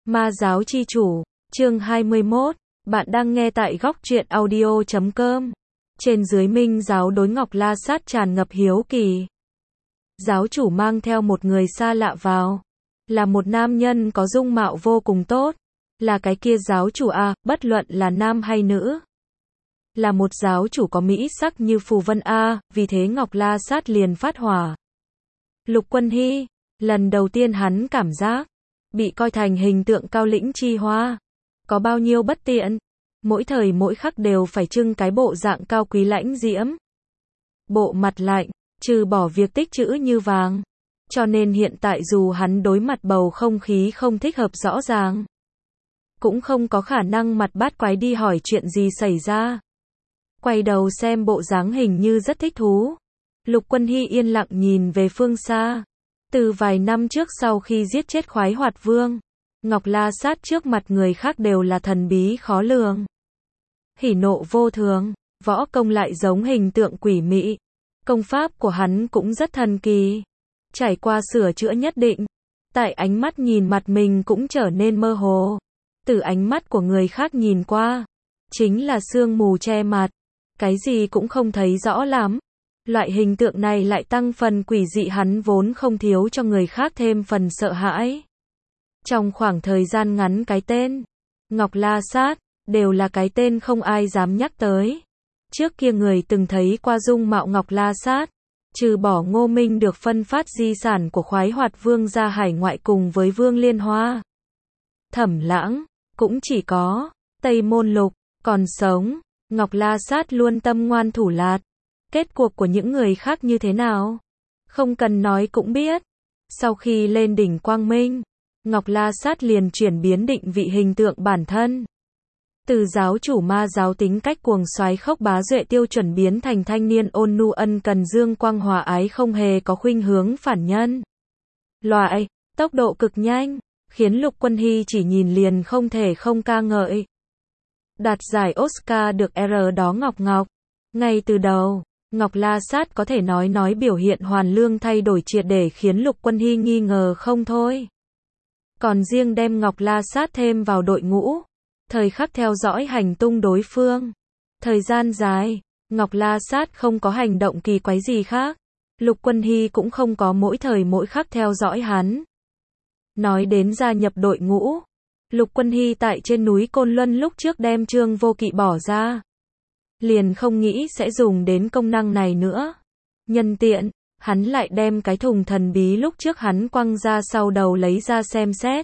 Ma giáo chi chủ, chương 21, bạn đang nghe tại góc truyện audio.com. Trên dưới Minh giáo đối Ngọc La Sát tràn ngập hiếu kỳ. Giáo chủ mang theo một người xa lạ vào. Là một nam nhân có dung mạo vô cùng tốt. Là cái kia giáo chủ A, bất luận là nam hay nữ. Là một giáo chủ có mỹ sắc như phù vân A, vì thế Ngọc La Sát liền phát hỏa. Lục Quân Hy, lần đầu tiên hắn cảm giác bị coi thành hình tượng cao lĩnh chi hoa. Có bao nhiêu bất tiện. Mỗi thời mỗi khắc đều phải trưng cái bộ dạng cao quý lãnh diễm. Bộ mặt lạnh, trừ bỏ việc tích trữ như vàng. Cho nên hiện tại dù hắn đối mặt bầu không khí không thích hợp rõ ràng, cũng không có khả năng mặt bát quái đi hỏi chuyện gì xảy ra. Quay đầu xem bộ dáng hình như rất thích thú. Lục Quân Hy yên lặng nhìn về phương xa. Từ vài năm trước sau khi giết chết Khoái Hoạt Vương, Ngọc La Sát trước mặt người khác đều là thần bí khó lường, hỉ nộ vô thường, võ công lại giống hình tượng quỷ mị. Công pháp của hắn cũng rất thần kỳ. Trải qua sửa chữa nhất định, tại ánh mắt nhìn mặt mình cũng trở nên mơ hồ. Từ ánh mắt của người khác nhìn qua, chính là sương mù che mặt, cái gì cũng không thấy rõ lắm. Loại hình tượng này lại tăng phần quỷ dị hắn vốn không thiếu cho người khác thêm phần sợ hãi. Trong khoảng thời gian ngắn cái tên Ngọc La Sát đều là cái tên không ai dám nhắc tới. Trước kia người từng thấy qua dung mạo Ngọc La Sát, trừ bỏ Ngô Minh được phân phát di sản của Khoái Hoạt Vương ra hải ngoại cùng với Vương Liên Hoa, Thẩm Lãng, cũng chỉ có Tây Môn Lục còn sống. Ngọc La Sát luôn tâm ngoan thủ lạt. Kết cuộc của những người khác như thế nào? Không cần nói cũng biết. Sau khi lên đỉnh Quang Minh, Ngọc La Sát liền chuyển biến định vị hình tượng bản thân. Từ giáo chủ ma giáo tính cách cuồng soái khốc bá duệ tiêu chuẩn biến thành thanh niên ôn nhu ân cần dương quang hòa ái không hề có khuynh hướng phản nhân. Loại, tốc độ cực nhanh, khiến Lục Quân Hy chỉ nhìn liền không thể không ca ngợi. Đạt giải Oscar được R đó Ngọc Ngọc. Ngay từ đầu, Ngọc La Sát có thể nói biểu hiện hoàn lương thay đổi triệt để khiến Lục Quân Hy nghi ngờ không thôi. Còn riêng đem Ngọc La Sát thêm vào đội ngũ, thời khắc theo dõi hành tung đối phương. Thời gian dài, Ngọc La Sát không có hành động kỳ quái gì khác. Lục Quân Hy cũng không có mỗi thời mỗi khắc theo dõi hắn. Nói đến gia nhập đội ngũ, Lục Quân Hy tại trên núi Côn Luân lúc trước đem Trương Vô Kỵ bỏ ra, liền không nghĩ sẽ dùng đến công năng này nữa. Nhân tiện, hắn lại đem cái thùng thần bí lúc trước hắn quăng ra sau đầu lấy ra xem xét.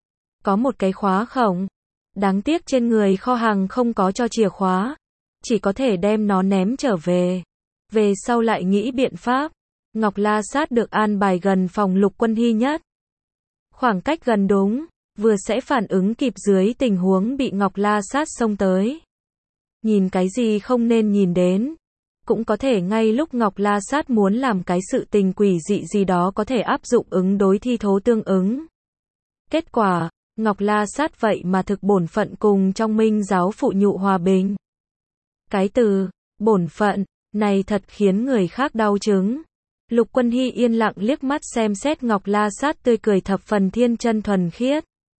Có một cái khóa khổng. Đáng tiếc trên người kho hàng không có cho chìa khóa. Chỉ có thể đem nó ném trở về. Về sau lại nghĩ biện pháp. Ngọc La Sát được an bài gần phòng Lục Quân Hy nhất. Khoảng cách gần đúng, vừa sẽ phản ứng kịp dưới tình huống bị Ngọc La Sát xông tới. Nhìn cái gì không nên nhìn đến. Cũng có thể ngay lúc Ngọc La Sát muốn làm cái sự tình quỷ dị gì đó có thể áp dụng ứng đối thi thố tương ứng. Kết quả, Ngọc La Sát vậy mà thực bổn phận cùng trong Minh giáo phụ nhụ hòa bình. Cái từ bổn phận này thật khiến người khác đau chứng. Lục Quân Hy yên lặng liếc mắt xem xét Ngọc La Sát tươi cười thập phần thiên chân thuần khiết.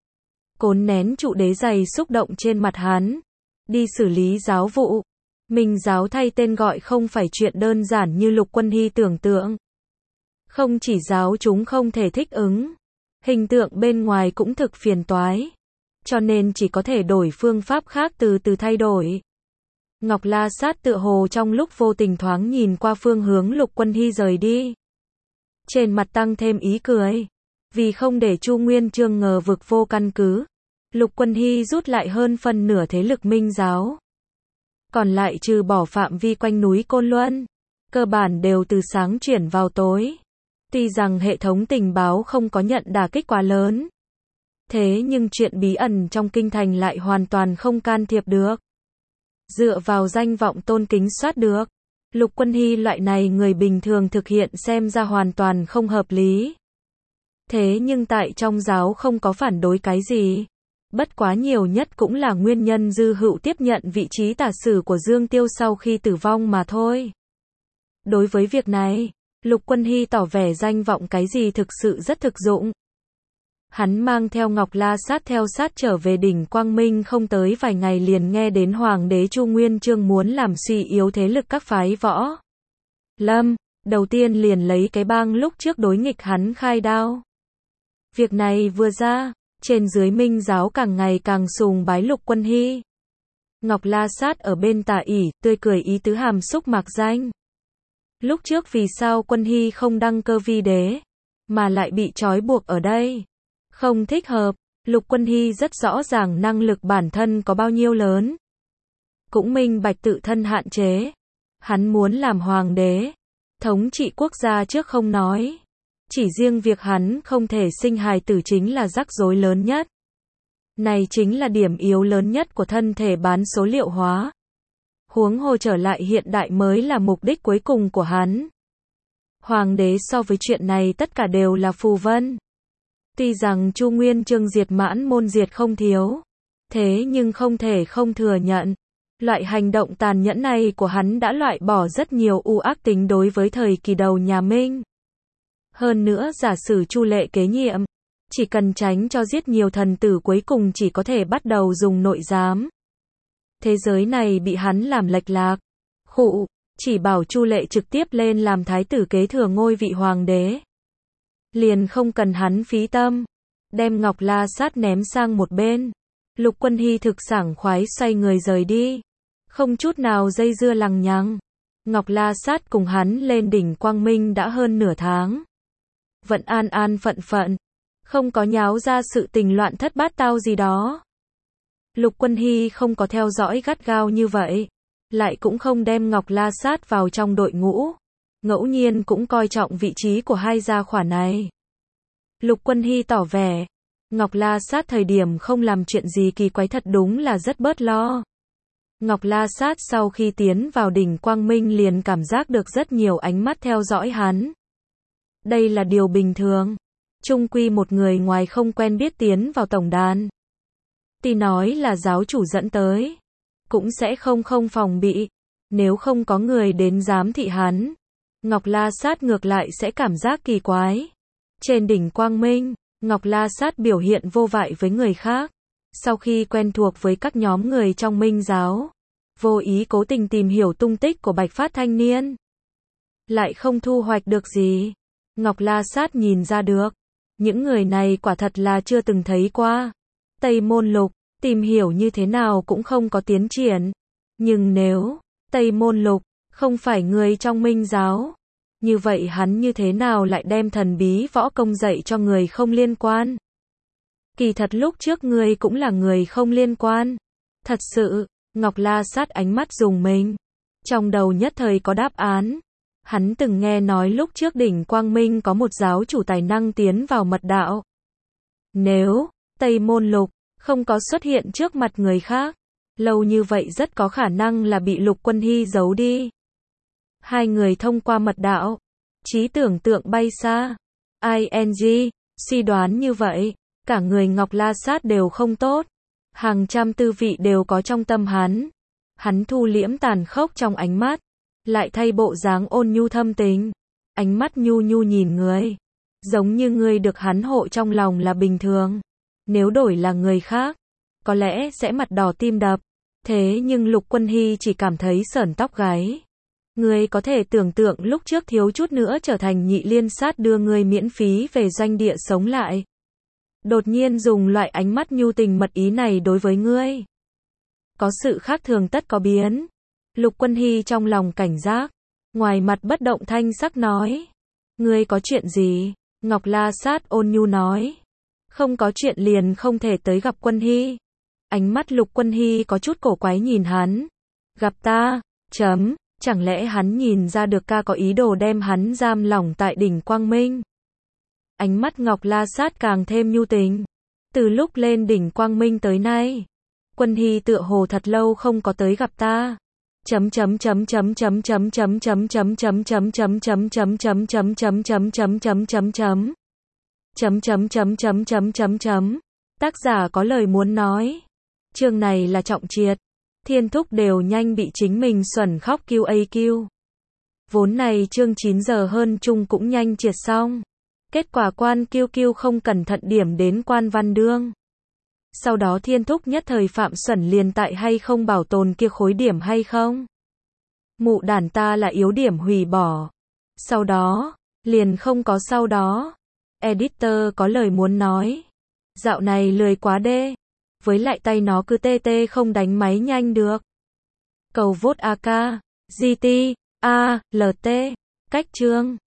Cốn nén trụ đế dày xúc động trên mặt hắn. Đi xử lý giáo vụ. Minh giáo thay tên gọi không phải chuyện đơn giản như Lục Quân Hy tưởng tượng. Không chỉ giáo chúng không thể thích ứng, hình tượng bên ngoài cũng thực phiền toái. Cho nên chỉ có thể đổi phương pháp khác từ từ thay đổi. Ngọc La Sát tựa hồ trong lúc vô tình thoáng nhìn qua phương hướng Lục Quân Hy rời đi. Trên mặt tăng thêm ý cười. Vì không để Chu Nguyên Chương ngờ vực vô căn cứ, Lục Quân Hy rút lại hơn phân nửa thế lực Minh giáo. Còn lại trừ bỏ phạm vi quanh núi Côn Luân, cơ bản đều từ sáng chuyển vào tối. Tuy rằng hệ thống tình báo không có nhận đả kích quá lớn, thế nhưng chuyện bí ẩn trong kinh thành lại hoàn toàn không can thiệp được. Dựa vào danh vọng tôn kính soát được. Lục Quân Hy loại này người bình thường thực hiện xem ra hoàn toàn không hợp lý. Thế nhưng tại trong giáo không có phản đối cái gì. Bất quá nhiều nhất cũng là nguyên nhân Dư Hữu tiếp nhận vị trí tả sử của Dương Tiêu sau khi tử vong mà thôi. Đối với việc này, Lục Quân Hy tỏ vẻ danh vọng cái gì thực sự rất thực dụng. Hắn mang theo Ngọc La Sát theo sát trở về đỉnh Quang Minh, không tới vài ngày liền nghe đến Hoàng đế Chu Nguyên Chương muốn làm suy yếu thế lực các phái võ lâm, đầu tiên liền lấy cái bang lúc trước đối nghịch hắn khai đao. Việc này vừa ra, trên dưới Minh giáo càng ngày càng sùng bái Lục Quân Hy. Ngọc La Sát ở bên tà ỉ, tươi cười ý tứ hàm xúc mạc danh. Lúc trước vì sao Quân Hy không đăng cơ vi đế, mà lại bị trói buộc ở đây? Không thích hợp, Lục Quân Hy rất rõ ràng năng lực bản thân có bao nhiêu lớn. Cũng minh bạch tự thân hạn chế. Hắn muốn làm hoàng đế, thống trị quốc gia trước không nói. Chỉ riêng việc hắn không thể sinh hài tử chính là rắc rối lớn nhất. Này chính là điểm yếu lớn nhất của thân thể bán số liệu hóa. Huống hồ trở lại hiện đại mới là mục đích cuối cùng của hắn. Hoàng đế so với chuyện này tất cả đều là phù vân. Tuy rằng Chu Nguyên Chương diệt Mãn Môn diệt không thiếu, thế nhưng không thể không thừa nhận, loại hành động tàn nhẫn này của hắn đã loại bỏ rất nhiều u ác tính đối với thời kỳ đầu nhà Minh. Hơn nữa giả sử Chu Lệ kế nhiệm, chỉ cần tránh cho giết nhiều thần tử cuối cùng chỉ có thể bắt đầu dùng nội giám. Thế giới này bị hắn làm lệch lạc. Khụ, chỉ bảo Chu Lệ trực tiếp lên làm thái tử kế thừa ngôi vị hoàng đế. Liền không cần hắn phí tâm, đem Ngọc La Sát ném sang một bên. Lục Quân Hy thực sảng khoái xoay người rời đi, không chút nào dây dưa lằng nhằng. Ngọc La Sát cùng hắn lên đỉnh Quang Minh đã hơn nửa tháng. Vẫn an an phận phận, không có nháo ra sự tình loạn thất bát tao gì đó. Lục Quân Hy không có theo dõi gắt gao như vậy, lại cũng không đem Ngọc La Sát vào trong đội ngũ. Ngẫu nhiên cũng coi trọng vị trí của hai gia khỏa này. Lục Quân Hy tỏ vẻ, Ngọc La Sát thời điểm không làm chuyện gì kỳ quái thật đúng là rất bớt lo. Ngọc La Sát sau khi tiến vào đỉnh Quang Minh liền cảm giác được rất nhiều ánh mắt theo dõi hắn. Đây là điều bình thường. Chung quy một người ngoài không quen biết tiến vào tổng đàn. Tuy nói là giáo chủ dẫn tới, cũng sẽ không phòng bị. Nếu không có người đến giám thị hắn, Ngọc La Sát ngược lại sẽ cảm giác kỳ quái. Trên đỉnh Quang Minh, Ngọc La Sát biểu hiện vô vại với người khác. Sau khi quen thuộc với các nhóm người trong Minh giáo, vô ý cố tình tìm hiểu tung tích của Bạch Phát thanh niên. Lại không thu hoạch được gì. Ngọc La Sát nhìn ra được, những người này quả thật là chưa từng thấy qua. Tây Môn Lục, tìm hiểu như thế nào cũng không có tiến triển. Nhưng nếu Tây Môn Lục không phải người trong Minh giáo, như vậy hắn như thế nào lại đem thần bí võ công dạy cho người không liên quan? Kỳ thật lúc trước ngươi cũng là người không liên quan. Thật sự, Ngọc La Sát ánh mắt rùng mình. Trong đầu nhất thời có đáp án. Hắn từng nghe nói lúc trước đỉnh Quang Minh có một giáo chủ tài năng tiến vào mật đạo. Nếu Tây Môn Lục không có xuất hiện trước mặt người khác, lâu như vậy rất có khả năng là bị Lục Quân Hy giấu đi. Hai người thông qua mật đạo, trí tưởng tượng bay xa. ING, suy đoán như vậy, cả người Ngọc La Sát đều không tốt. Hàng trăm tư vị đều có trong tâm hắn. Hắn thu liễm tàn khốc trong ánh mắt, lại thay bộ dáng ôn nhu thâm tình. Ánh mắt nhu nhu nhìn người, giống như người được hắn hộ trong lòng là bình thường. Nếu đổi là người khác, có lẽ sẽ mặt đỏ tim đập. Thế nhưng Lục Quân Hy chỉ cảm thấy sởn tóc gáy. Người có thể tưởng tượng lúc trước thiếu chút nữa trở thành Nhị Liên Sát đưa người miễn phí về doanh địa sống lại. Đột nhiên dùng loại ánh mắt nhu tình mật ý này đối với ngươi. Có sự khác thường tất có biến. Lục Quân Hy trong lòng cảnh giác, ngoài mặt bất động thanh sắc nói. Ngươi có chuyện gì? Ngọc La Sát ôn nhu nói. Không có chuyện liền không thể tới gặp Quân Hy. Ánh mắt Lục Quân Hy có chút cổ quái nhìn hắn. Gặp ta, chẳng lẽ hắn nhìn ra được ca có ý đồ đem hắn giam lỏng tại đỉnh Quang Minh? Ánh mắt Ngọc La Sát càng thêm nhu tình. Từ lúc lên đỉnh Quang Minh tới nay, Quân Hy tựa hồ thật lâu không có tới gặp ta. Tác giả có lời muốn nói. Chương này là trọng triệt. Thiên thúc đều nhanh bị chính mình xuẩn khóc QAQ. Vốn này chương 9 giờ hơn chung cũng nhanh triệt xong. Kết quả quan Kiêu Kiêu không cẩn thận điểm đến quan Văn Đương. Sau đó Thiên Thúc nhất thời Phạm Xuẩn liền tại hay không bảo tồn kia khối điểm hay không. Mụ đàn ta là yếu điểm hủy bỏ. Sau đó, liền không có sau đó. Editor có lời muốn nói. Dạo này lười quá đê. Với lại tay nó cứ tê tê không đánh máy nhanh được. Cầu vote AK, GT, A, LT, cách chương.